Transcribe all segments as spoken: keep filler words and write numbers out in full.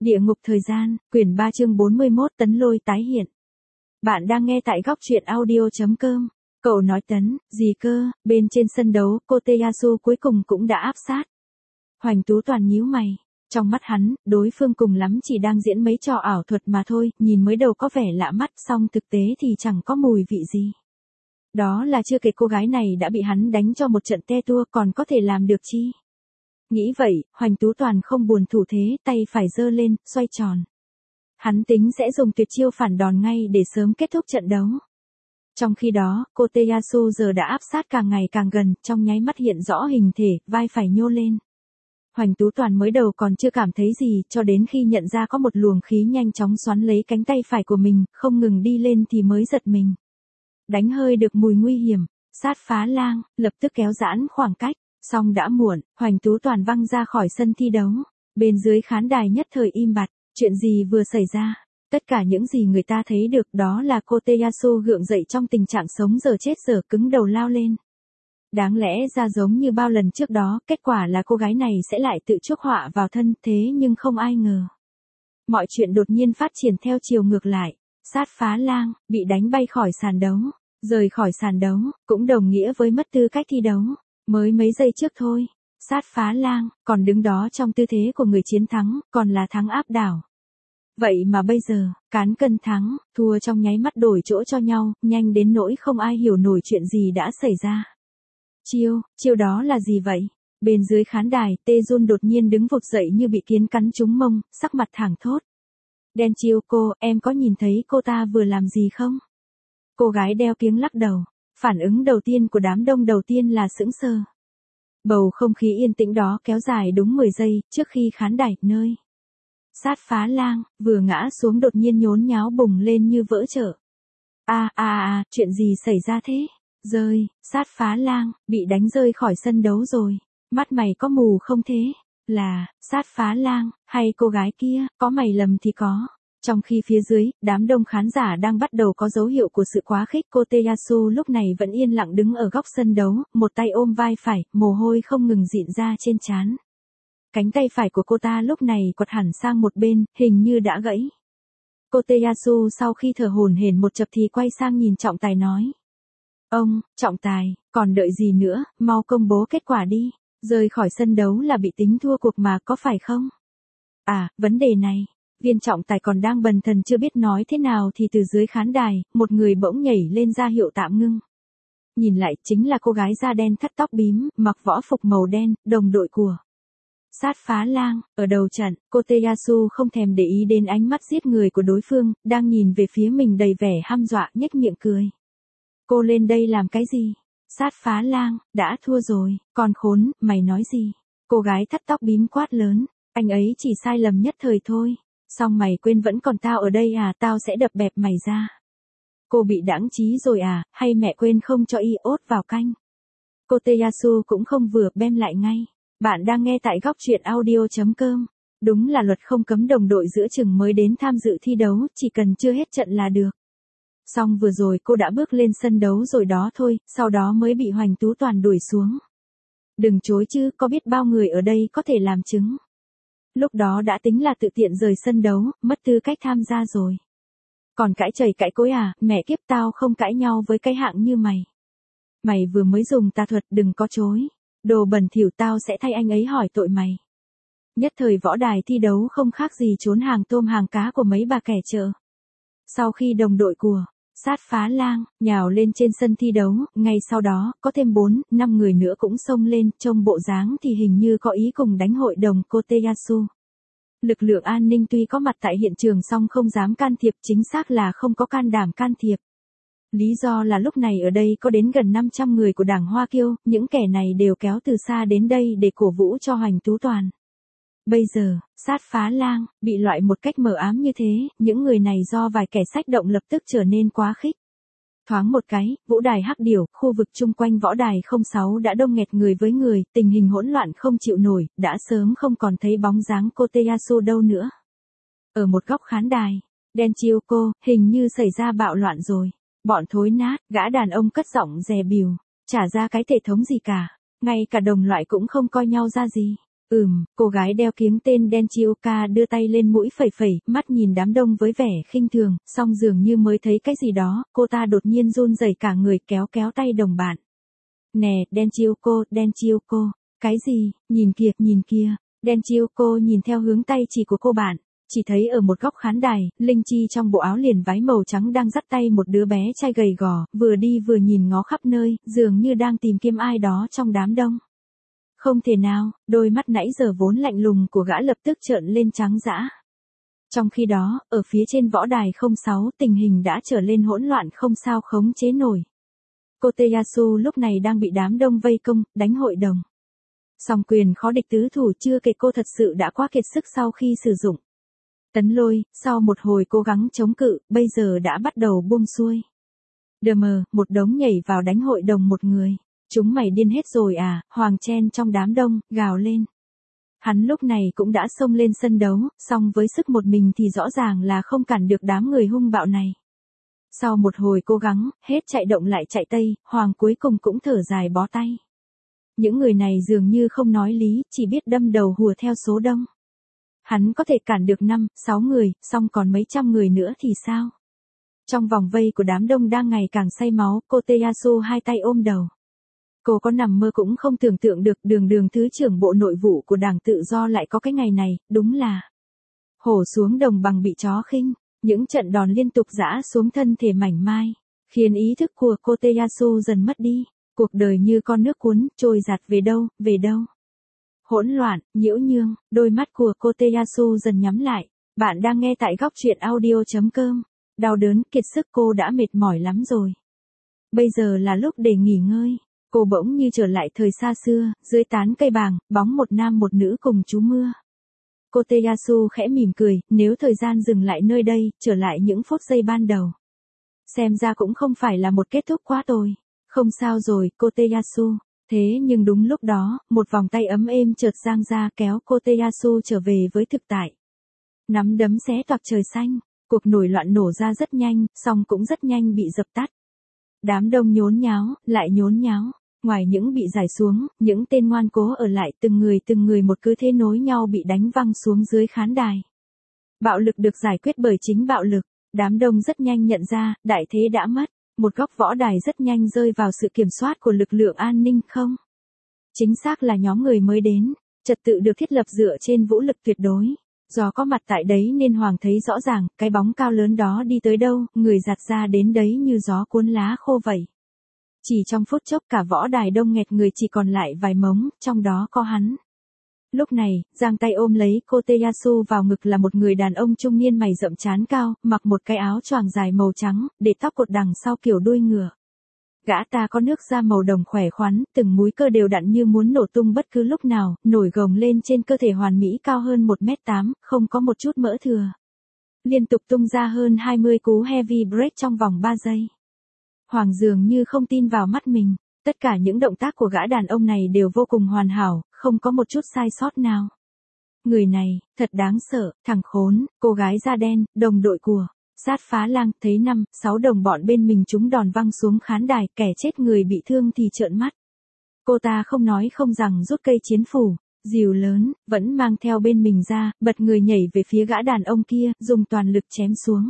Địa ngục thời gian, quyển ba chương bốn mươi mốt Tấn Lôi tái hiện. Bạn đang nghe tại góc truyện audio chấm com. Cậu nói Tấn, gì cơ, bên trên sân đấu, cô Koteyasu cuối cùng cũng đã áp sát. Hoành Tú Toàn nhíu mày. Trong mắt hắn, đối phương cùng lắm chỉ đang diễn mấy trò ảo thuật mà thôi, nhìn mới đầu có vẻ lạ mắt, song thực tế thì chẳng có mùi vị gì. Đó là chưa kể cô gái này đã bị hắn đánh cho một trận te tua, còn có thể làm được chi. Nghĩ vậy, Hoành Tú Toàn không buồn thủ thế, tay phải giơ lên, xoay tròn. Hắn tính sẽ dùng tuyệt chiêu phản đòn ngay để sớm kết thúc trận đấu. Trong khi đó, cô Koteyasu giờ đã áp sát càng ngày càng gần, trong nháy mắt hiện rõ hình thể, vai phải nhô lên. Hoành Tú Toàn mới đầu còn chưa cảm thấy gì, cho đến khi nhận ra có một luồng khí nhanh chóng xoắn lấy cánh tay phải của mình, không ngừng đi lên thì mới giật mình. Đánh hơi được mùi nguy hiểm, sát phá lang, lập tức kéo giãn khoảng cách. Song đã muộn, Hoành Tú Toàn văng ra khỏi sân thi đấu. Bên dưới khán đài nhất thời im bặt, chuyện gì vừa xảy ra? Tất cả những gì người ta thấy được đó là cô Koteyasu gượng dậy trong tình trạng sống dở chết dở, cứng đầu lao lên. Đáng lẽ ra giống như bao lần trước đó, kết quả là cô gái này sẽ lại tự chuốc họa vào thân, thế nhưng không ai ngờ. Mọi chuyện đột nhiên phát triển theo chiều ngược lại. Sát phá lang, bị đánh bay khỏi sàn đấu. Rời khỏi sàn đấu, cũng đồng nghĩa với mất tư cách thi đấu. Mới mấy giây trước thôi, sát phá lang, còn đứng đó trong tư thế của người chiến thắng, còn là thắng áp đảo. Vậy mà bây giờ, cán cân thắng, thua trong nháy mắt đổi chỗ cho nhau, nhanh đến nỗi không ai hiểu nổi chuyện gì đã xảy ra. Chiêu, chiêu đó là gì vậy? Bên dưới khán đài, Tê Jun đột nhiên đứng vụt dậy như bị kiến cắn trúng mông, sắc mặt thẳng thốt. Đen Chiêu cô, em có nhìn thấy cô ta vừa làm gì không? Cô gái đeo kiếng lắc đầu. Phản ứng đầu tiên của đám đông đầu tiên là sững sờ. Bầu không khí yên tĩnh đó kéo dài đúng mười giây, trước khi khán đài, nơi sát phá lang, vừa ngã xuống đột nhiên nhốn nháo bùng lên như vỡ chợ. A a a, chuyện gì xảy ra thế? Rơi, sát phá lang, bị đánh rơi khỏi sân đấu rồi. Mắt mày có mù không thế? Là, sát phá lang, hay cô gái kia, có mày lầm thì có. Trong khi phía dưới, đám đông khán giả đang bắt đầu có dấu hiệu của sự quá khích, cô Koteyasu lúc này vẫn yên lặng đứng ở góc sân đấu, một tay ôm vai phải, mồ hôi không ngừng rịn ra trên trán. Cánh tay phải của cô ta lúc này quật hẳn sang một bên, hình như đã gãy. Cô Koteyasu sau khi thở hổn hển một chập thì quay sang nhìn trọng tài nói. Ông, trọng tài, còn đợi gì nữa, mau công bố kết quả đi. Rời khỏi sân đấu là bị tính thua cuộc mà, có phải không? À, vấn đề này. Viên trọng tài còn đang bần thần chưa biết nói thế nào thì từ dưới khán đài, một người bỗng nhảy lên ra hiệu tạm ngưng. Nhìn lại chính là cô gái da đen thắt tóc bím, mặc võ phục màu đen, đồng đội của sát phá lang. Ở đầu trận, cô Koteyasu không thèm để ý đến ánh mắt giết người của đối phương, đang nhìn về phía mình đầy vẻ hăm dọa, nhếch miệng cười. Cô lên đây làm cái gì? Sát phá lang, đã thua rồi, con khốn, mày nói gì? Cô gái thắt tóc bím quát lớn, anh ấy chỉ sai lầm nhất thời thôi. Xong mày quên vẫn còn tao ở đây à, tao sẽ đập bẹp mày ra. Cô bị đãng trí rồi à, hay mẹ quên không cho iốt vào canh? Cô Koteyasu cũng không vừa bem lại ngay. Bạn đang nghe tại góc truyện audio chấm com. Đúng là luật không cấm đồng đội giữa chừng mới đến tham dự thi đấu, chỉ cần chưa hết trận là được. Xong vừa rồi cô đã bước lên sân đấu rồi đó thôi, sau đó mới bị Hoành Tú Toàn đuổi xuống. Đừng chối chứ, có biết bao người ở đây có thể làm chứng. Lúc đó đã tính là tự tiện rời sân đấu, mất tư cách tham gia rồi. Còn cãi chầy cãi cối à, mẹ kiếp tao không cãi nhau với cái hạng như mày. Mày vừa mới dùng tà thuật, đừng có chối. Đồ bẩn thỉu, tao sẽ thay anh ấy hỏi tội mày. Nhất thời võ đài thi đấu không khác gì trốn hàng tôm hàng cá của mấy bà kẻ chợ. Sau khi đồng đội của sát phá lang nhào lên trên sân thi đấu, ngay sau đó, có thêm bốn, năm người nữa cũng xông lên, trông bộ dáng thì hình như có ý cùng đánh hội đồng cô Koteyasu. Lực lượng an ninh tuy có mặt tại hiện trường song không dám can thiệp, chính xác là không có can đảm can thiệp. Lý do là lúc này ở đây có đến gần năm trăm người của đảng Hoa Kiêu, những kẻ này đều kéo từ xa đến đây để cổ vũ cho Hoành Tú Toàn. Bây giờ, sát phá lang, bị loại một cách mờ ám như thế, những người này do vài kẻ sách động lập tức trở nên quá khích. Thoáng một cái, vũ đài Hắc Điểu, khu vực chung quanh võ đài không sáu đã đông nghẹt người với người, tình hình hỗn loạn không chịu nổi, đã sớm không còn thấy bóng dáng cô Koteyasu đâu nữa. Ở một góc khán đài, Đen Chiêu cô, hình như xảy ra bạo loạn rồi. Bọn thối nát, gã đàn ông cất giọng dè bìu, chả ra cái thể thống gì cả, ngay cả đồng loại cũng không coi nhau ra gì. Ừm, cô gái đeo kiếng tên Denchioka đưa tay lên mũi phẩy phẩy, mắt nhìn đám đông với vẻ khinh thường, song dường như mới thấy cái gì đó, cô ta đột nhiên run rẩy cả người kéo kéo tay đồng bạn. Nè, Denchioko, Denchioko, cái gì, nhìn kìa, nhìn kìa, Denchioko nhìn theo hướng tay chỉ của cô bạn. Chỉ thấy ở một góc khán đài, Linh Chi trong bộ áo liền váy màu trắng đang dắt tay một đứa bé trai gầy gò, vừa đi vừa nhìn ngó khắp nơi, dường như đang tìm kiếm ai đó trong đám đông. Không thể nào, đôi mắt nãy giờ vốn lạnh lùng của gã lập tức trợn lên trắng dã. Trong khi đó, ở phía trên võ đài không sáu tình hình đã trở lên hỗn loạn không sao khống chế nổi. Cô Koteyasu lúc này đang bị đám đông vây công, đánh hội đồng. Song quyền khó địch tứ thủ, chưa kể cô thật sự đã quá kiệt sức sau khi sử dụng. Tấn Lôi, sau một hồi cố gắng chống cự, bây giờ đã bắt đầu buông xuôi. Đờ mờ, một đống nhảy vào đánh hội đồng một người. Chúng mày điên hết rồi à, Hoàng chen trong đám đông, gào lên. Hắn lúc này cũng đã xông lên sân đấu, song với sức một mình thì rõ ràng là không cản được đám người hung bạo này. Sau một hồi cố gắng, hết chạy động lại chạy tây, Hoàng cuối cùng cũng thở dài bó tay. Những người này dường như không nói lý, chỉ biết đâm đầu hùa theo số đông. Hắn có thể cản được năm, sáu người, song còn mấy trăm người nữa thì sao? Trong vòng vây của đám đông đang ngày càng say máu, cô Koteyasu hai tay ôm đầu. Cô có nằm mơ cũng không tưởng tượng được đường đường thứ trưởng bộ nội vụ của Đảng Tự Do lại có cái ngày này, đúng là hổ xuống đồng bằng bị chó khinh, những trận đòn liên tục giã xuống thân thể mảnh mai, khiến ý thức của cô Koteyasu dần mất đi, cuộc đời như con nước cuốn, trôi giạt về đâu, về đâu. Hỗn loạn, nhiễu nhương, đôi mắt của cô Koteyasu dần nhắm lại, bạn đang nghe tại góc truyện audio.com, đau đớn, kiệt sức cô đã mệt mỏi lắm rồi. Bây giờ là lúc để nghỉ ngơi. Cô bỗng như trở lại thời xa xưa, dưới tán cây bàng, bóng một nam một nữ cùng trú mưa. Cô Koteyasu khẽ mỉm cười, nếu thời gian dừng lại nơi đây, trở lại những phút giây ban đầu. Xem ra cũng không phải là một kết thúc quá tồi. Không sao rồi, cô Koteyasu. Thế nhưng đúng lúc đó, một vòng tay ấm êm chợt giang ra kéo cô Koteyasu trở về với thực tại. Nắm đấm xé toạc trời xanh, cuộc nổi loạn nổ ra rất nhanh, song cũng rất nhanh bị dập tắt. Đám đông nhốn nháo, lại nhốn nháo. Ngoài những bị giải xuống, những tên ngoan cố ở lại từng người từng người một cứ thế nối nhau bị đánh văng xuống dưới khán đài. Bạo lực được giải quyết bởi chính bạo lực, đám đông rất nhanh nhận ra, đại thế đã mất, một góc võ đài rất nhanh rơi vào sự kiểm soát của lực lượng an ninh không? Chính xác là nhóm người mới đến, trật tự được thiết lập dựa trên vũ lực tuyệt đối. Do có mặt tại đấy nên Hoàng thấy rõ ràng, cái bóng cao lớn đó đi tới đâu, người giạt ra đến đấy như gió cuốn lá khô vậy. Chỉ trong phút chốc cả võ đài đông nghẹt người, chỉ còn lại vài mống, trong đó có hắn. Lúc này, giang tay ôm lấy cô Koteyasu vào ngực là một người đàn ông trung niên mày rậm trán cao, mặc một cái áo choàng dài màu trắng, để tóc cột đằng sau kiểu đuôi ngựa. Gã ta có nước da màu đồng khỏe khoắn, từng múi cơ đều đặn như muốn nổ tung bất cứ lúc nào, nổi gồng lên trên cơ thể hoàn mỹ cao hơn một mét tám, không có một chút mỡ thừa. Liên tục tung ra hơn hai mươi cú heavy break trong vòng ba giây. Hoàng dường như không tin vào mắt mình, tất cả những động tác của gã đàn ông này đều vô cùng hoàn hảo, không có một chút sai sót nào. Người này, thật đáng sợ, thằng khốn, cô gái da đen, đồng đội của Sát Phá Lang, thấy năm, sáu đồng bọn bên mình chúng đòn văng xuống khán đài, kẻ chết người bị thương thì trợn mắt. Cô ta không nói không rằng rút cây chiến phủ, dìu lớn, vẫn mang theo bên mình ra, bật người nhảy về phía gã đàn ông kia, dùng toàn lực chém xuống.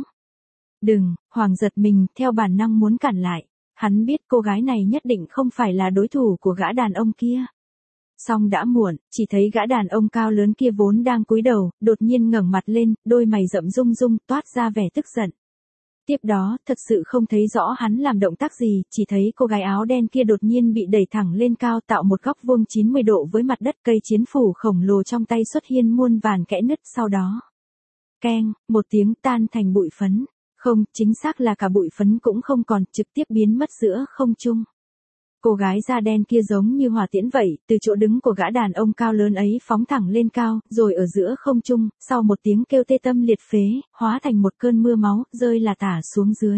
Đừng, Hoàng giật mình, theo bản năng muốn cản lại. Hắn biết cô gái này nhất định không phải là đối thủ của gã đàn ông kia. Song đã muộn, chỉ thấy gã đàn ông cao lớn kia vốn đang cúi đầu, đột nhiên ngẩng mặt lên, đôi mày rậm rung rung, toát ra vẻ tức giận. Tiếp đó, thật sự không thấy rõ hắn làm động tác gì, chỉ thấy cô gái áo đen kia đột nhiên bị đẩy thẳng lên cao, tạo một góc vuông chín mươi độ với mặt đất, cây chiến phủ khổng lồ trong tay xuất hiện muôn vàn kẽ nứt, sau đó. Keng, một tiếng tan thành bụi phấn. Không, chính xác là cả bụi phấn cũng không còn, trực tiếp biến mất giữa không trung. Cô gái da đen kia giống như hỏa tiễn vậy, từ chỗ đứng của gã đàn ông cao lớn ấy phóng thẳng lên cao, rồi ở giữa không trung, sau một tiếng kêu tê tâm liệt phế, hóa thành một cơn mưa máu, rơi là tả xuống dưới.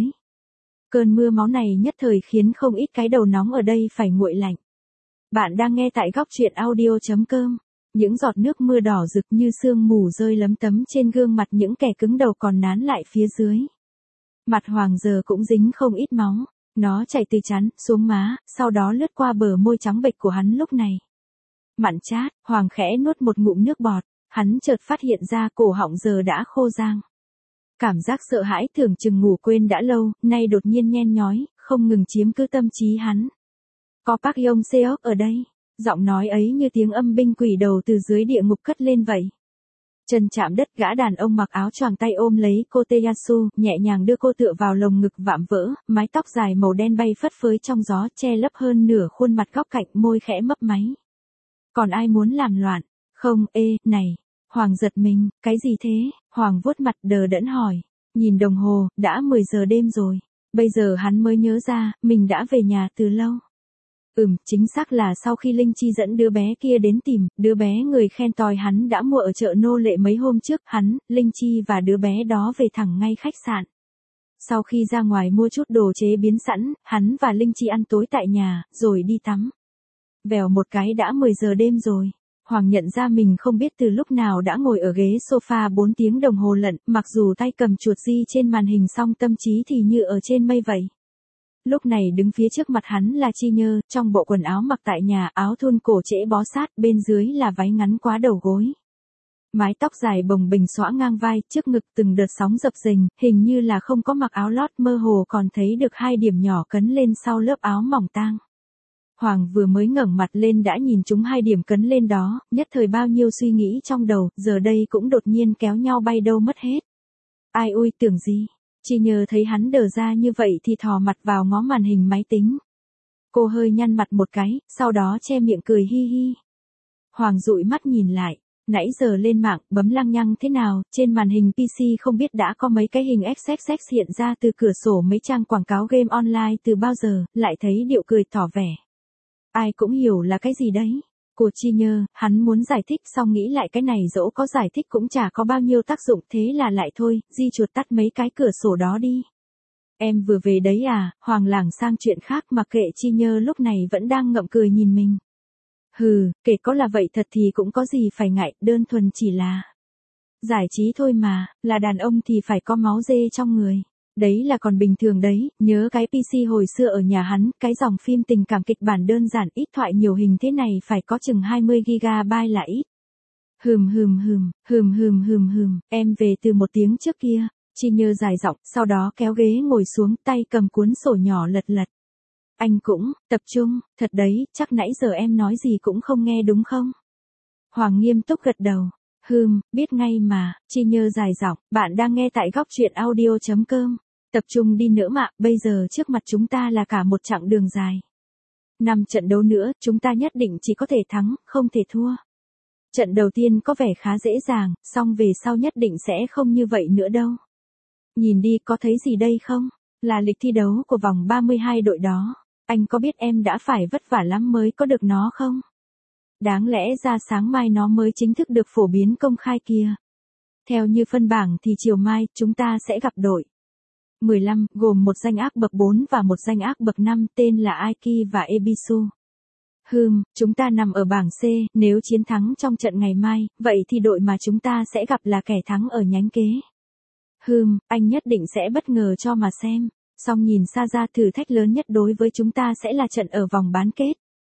Cơn mưa máu này nhất thời khiến không ít cái đầu nóng ở đây phải nguội lạnh. Bạn đang nghe tại góc truyện audio.com. Những giọt nước mưa đỏ rực như sương mù rơi lấm tấm trên gương mặt những kẻ cứng đầu còn nán lại phía dưới. Mặt Hoàng giờ cũng dính không ít máu, nó chảy từ trán, xuống má, sau đó lướt qua bờ môi trắng bệch của hắn lúc này. Mặn chát, Hoàng khẽ nuốt một ngụm nước bọt, hắn chợt phát hiện ra cổ họng giờ đã khô rang. Cảm giác sợ hãi tưởng chừng ngủ quên đã lâu, nay đột nhiên nhen nhói, không ngừng chiếm cứ tâm trí hắn. Có Park Yong Seok ở đây, giọng nói ấy như tiếng âm binh quỷ đầu từ dưới địa ngục cất lên vậy. Chân chạm đất, gã đàn ông mặc áo choàng tay ôm lấy cô Taeyasu, nhẹ nhàng đưa cô tựa vào lồng ngực vạm vỡ, mái tóc dài màu đen bay phất phới trong gió, che lấp hơn nửa khuôn mặt góc cạnh, môi khẽ mấp máy. Còn ai muốn làm loạn? Không, ê, này. Hoàng giật mình, cái gì thế? Hoàng vuốt mặt đờ đẫn hỏi. Nhìn đồng hồ, đã mười giờ đêm rồi. Bây giờ hắn mới nhớ ra, mình đã về nhà từ lâu. Ừm, chính xác là sau khi Linh Chi dẫn đứa bé kia đến tìm, đứa bé người khen tòi hắn đã mua ở chợ nô lệ mấy hôm trước, hắn, Linh Chi và đứa bé đó về thẳng ngay khách sạn. Sau khi ra ngoài mua chút đồ chế biến sẵn, hắn và Linh Chi ăn tối tại nhà, rồi đi tắm. Vèo một cái đã mười giờ đêm rồi. Hoàng nhận ra mình không biết từ lúc nào đã ngồi ở ghế sofa bốn tiếng đồng hồ lận, mặc dù tay cầm chuột di trên màn hình song tâm trí thì như ở trên mây vậy. Lúc này đứng phía trước mặt hắn là Chi Nhơ, trong bộ quần áo mặc tại nhà, áo thun cổ trễ bó sát, bên dưới là váy ngắn quá đầu gối. Mái tóc dài bồng bềnh xõa ngang vai, trước ngực từng đợt sóng dập dềnh, hình như là không có mặc áo lót, mơ hồ còn thấy được hai điểm nhỏ cấn lên sau lớp áo mỏng tang. Hoàng vừa mới ngẩng mặt lên đã nhìn chúng hai điểm cấn lên đó, nhất thời bao nhiêu suy nghĩ trong đầu, giờ đây cũng đột nhiên kéo nhau bay đâu mất hết. Ai ui, tưởng gì? Chi Nhơ thấy hắn đờ ra như vậy thì thò mặt vào ngó màn hình máy tính. Cô hơi nhăn mặt một cái, sau đó che miệng cười hi hi. Hoàng dụi mắt nhìn lại, nãy giờ lên mạng, bấm lăng nhăng thế nào, trên màn hình pê xê không biết đã có mấy cái hình xx hiện ra từ cửa sổ mấy trang quảng cáo game online từ bao giờ, lại thấy điệu cười tỏ vẻ. Ai cũng hiểu là cái gì đấy. Của Chi Nhơ, hắn muốn giải thích xong nghĩ lại cái này dẫu có giải thích cũng chả có bao nhiêu tác dụng, thế là lại thôi, di chuột tắt mấy cái cửa sổ đó đi. Em vừa về đấy à? Hoàng lảng sang chuyện khác mà kệ. Chi Nhơ lúc này vẫn đang ngậm cười nhìn mình. Hừ, kể có là vậy thật thì cũng có gì phải ngại, đơn thuần chỉ là giải trí thôi mà, là đàn ông thì phải có máu dê trong người. Đấy là còn bình thường đấy, nhớ cái pê xê hồi xưa ở nhà hắn, cái dòng phim tình cảm kịch bản đơn giản ít thoại nhiều hình thế này phải có chừng hai mươi gi ga bai là ít. Hừm hừm hừm, hừm hừm hừm hừm, em về từ một tiếng trước kia. Chi Nhơ dài giọng, sau đó kéo ghế ngồi xuống, tay cầm cuốn sổ nhỏ lật lật. Anh cũng, tập trung, thật đấy, chắc nãy giờ em nói gì cũng không nghe đúng không? Hoàng nghiêm túc gật đầu. Hừm, biết ngay mà. Chi Nhơ dài giọng, bạn đang nghe tại góc truyện audio chấm com. Tập trung đi nữa mà, bây giờ trước mặt chúng ta là cả một chặng đường dài. Năm trận đấu nữa, chúng ta nhất định chỉ có thể thắng, không thể thua. Trận đầu tiên có vẻ khá dễ dàng, song về sau nhất định sẽ không như vậy nữa đâu. Nhìn đi, có thấy gì đây không? Là lịch thi đấu của vòng ba mươi hai đội đó. Anh có biết em đã phải vất vả lắm mới có được nó không? Đáng lẽ ra sáng mai nó mới chính thức được phổ biến công khai kia. Theo như phân bảng thì chiều mai, chúng ta sẽ gặp đội mười lăm, gồm một danh ác bậc bốn và một danh ác bậc năm, tên là Aiki và Ebisu. Hừm, chúng ta nằm ở bảng C, nếu chiến thắng trong trận ngày mai, vậy thì đội mà chúng ta sẽ gặp là kẻ thắng ở nhánh kế. Hừm, anh nhất định sẽ bất ngờ cho mà xem. Song nhìn xa ra, thử thách lớn nhất đối với chúng ta sẽ là trận ở vòng bán kết.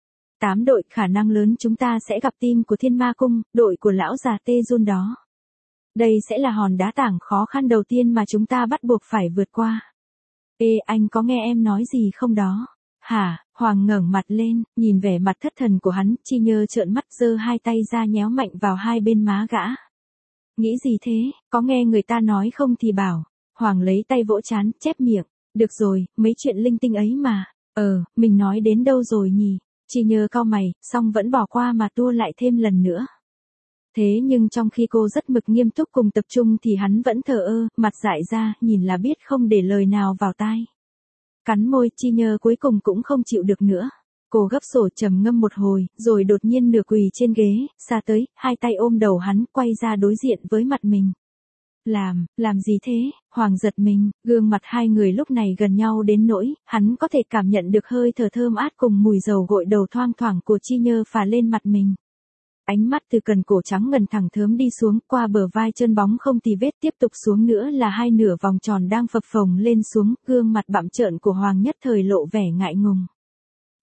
Tám đội, khả năng lớn chúng ta sẽ gặp team của Thiên Ma Cung, đội của lão già Tê Jun đó. Đây sẽ là hòn đá tảng khó khăn đầu tiên mà chúng ta bắt buộc phải vượt qua. Ê, anh có nghe em nói gì không đó? Hả? Hoàng ngẩng mặt lên, nhìn vẻ mặt thất thần của hắn, Chi Nhơ trợn mắt giơ hai tay ra nhéo mạnh vào hai bên má gã. Nghĩ gì thế, có nghe người ta nói không thì bảo. Hoàng lấy tay vỗ trán, chép miệng. Được rồi, mấy chuyện linh tinh ấy mà. Ờ, mình nói đến đâu rồi nhỉ? Chi Nhơ cau mày, song vẫn bỏ qua mà tua lại thêm lần nữa. Thế nhưng trong khi cô rất mực nghiêm túc cùng tập trung thì hắn vẫn thờ ơ, mặt dại ra, nhìn là biết không để lời nào vào tai. Cắn môi, Chi Nhơ cuối cùng cũng không chịu được nữa. Cô gấp sổ trầm ngâm một hồi, rồi đột nhiên nửa quỳ trên ghế, xa tới, hai tay ôm đầu hắn, quay ra đối diện với mặt mình. Làm, làm gì thế? Hoàng giật mình, gương mặt hai người lúc này gần nhau đến nỗi, hắn có thể cảm nhận được hơi thở thơm át cùng mùi dầu gội đầu thoang thoảng của Chi Nhơ phả lên mặt mình. Ánh mắt từ cần cổ trắng ngần thẳng thớm đi xuống, qua bờ vai chân bóng không tì vết, tiếp tục xuống nữa là hai nửa vòng tròn đang phập phồng lên xuống, gương mặt bặm trợn của Hoàng nhất thời lộ vẻ ngại ngùng.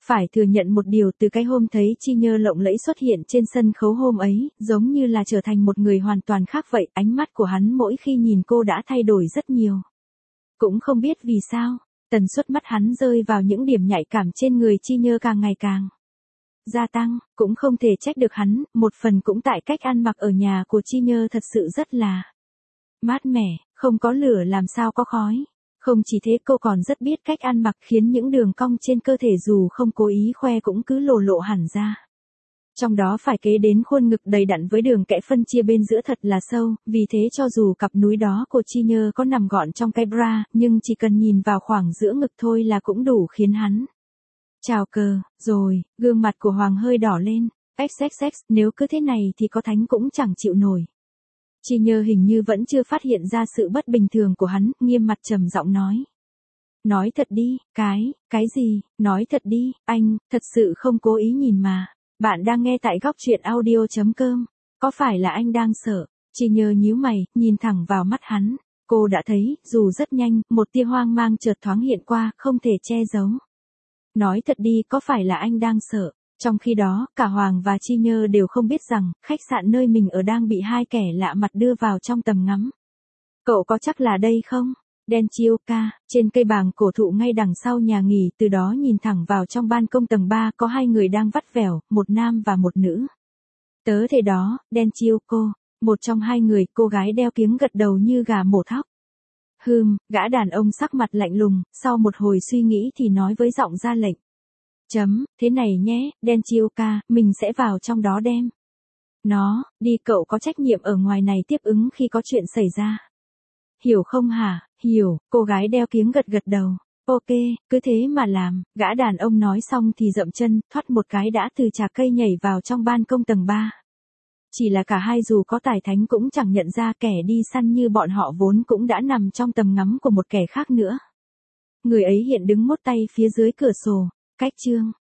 Phải thừa nhận một điều, từ cái hôm thấy Chi Nhơ lộng lẫy xuất hiện trên sân khấu hôm ấy, giống như là trở thành một người hoàn toàn khác vậy, ánh mắt của hắn mỗi khi nhìn cô đã thay đổi rất nhiều. Cũng không biết vì sao, tần suất mắt hắn rơi vào những điểm nhạy cảm trên người Chi Nhơ càng ngày càng gia tăng, cũng không thể trách được hắn, một phần cũng tại cách ăn mặc ở nhà của Chi Nhơ thật sự rất là mát mẻ, không có lửa làm sao có khói. Không chỉ thế, cô còn rất biết cách ăn mặc, khiến những đường cong trên cơ thể dù không cố ý khoe cũng cứ lộ lộ hẳn ra. Trong đó phải kế đến khuôn ngực đầy đặn với đường kẽ phân chia bên giữa thật là sâu, vì thế cho dù cặp núi đó của Chi Nhơ có nằm gọn trong cái bra, nhưng chỉ cần nhìn vào khoảng giữa ngực thôi là cũng đủ khiến hắn chào cờ. Rồi, gương mặt của Hoàng hơi đỏ lên. ích ích ích, nếu cứ thế này thì có thánh cũng chẳng chịu nổi. Chi Nhơ hình như vẫn chưa phát hiện ra sự bất bình thường của hắn, nghiêm mặt trầm giọng nói. Nói thật đi, cái, cái gì, nói thật đi, anh, thật sự không cố ý nhìn mà. Bạn đang nghe tại góc truyện audio chấm com. Có phải là anh đang sợ? Chi Nhơ nhíu mày, nhìn thẳng vào mắt hắn. Cô đã thấy, dù rất nhanh, một tia hoang mang chợt thoáng hiện qua, không thể che giấu. Nói thật đi, có phải là anh đang sợ? Trong khi đó, cả Hoàng và Chi Nhơ đều không biết rằng, khách sạn nơi mình ở đang bị hai kẻ lạ mặt đưa vào trong tầm ngắm. Cậu có chắc là đây không? Denchioka, trên cây bàng cổ thụ ngay đằng sau nhà nghỉ, từ đó nhìn thẳng vào trong ban công tầng ba có hai người đang vắt vẻo, một nam và một nữ. Tớ thế đó, Denchioko, một trong hai người, cô gái đeo kiếng gật đầu như gà mổ thóc. Hừm, gã đàn ông sắc mặt lạnh lùng, sau một hồi suy nghĩ thì nói với giọng ra lệnh. Chấm, thế này nhé, Denchioka, mình sẽ vào trong đó đem nó đi, cậu có trách nhiệm ở ngoài này tiếp ứng khi có chuyện xảy ra. Hiểu không hả? Hiểu, cô gái đeo kiếng gật gật đầu. Ok, cứ thế mà làm. Gã đàn ông nói xong thì dậm chân, thoát một cái đã từ trà cây nhảy vào trong ban công tầng ba. Chỉ là cả hai dù có tài thánh cũng chẳng nhận ra kẻ đi săn như bọn họ vốn cũng đã nằm trong tầm ngắm của một kẻ khác nữa. Người ấy hiện đứng mốt tay phía dưới cửa sổ. Cách chương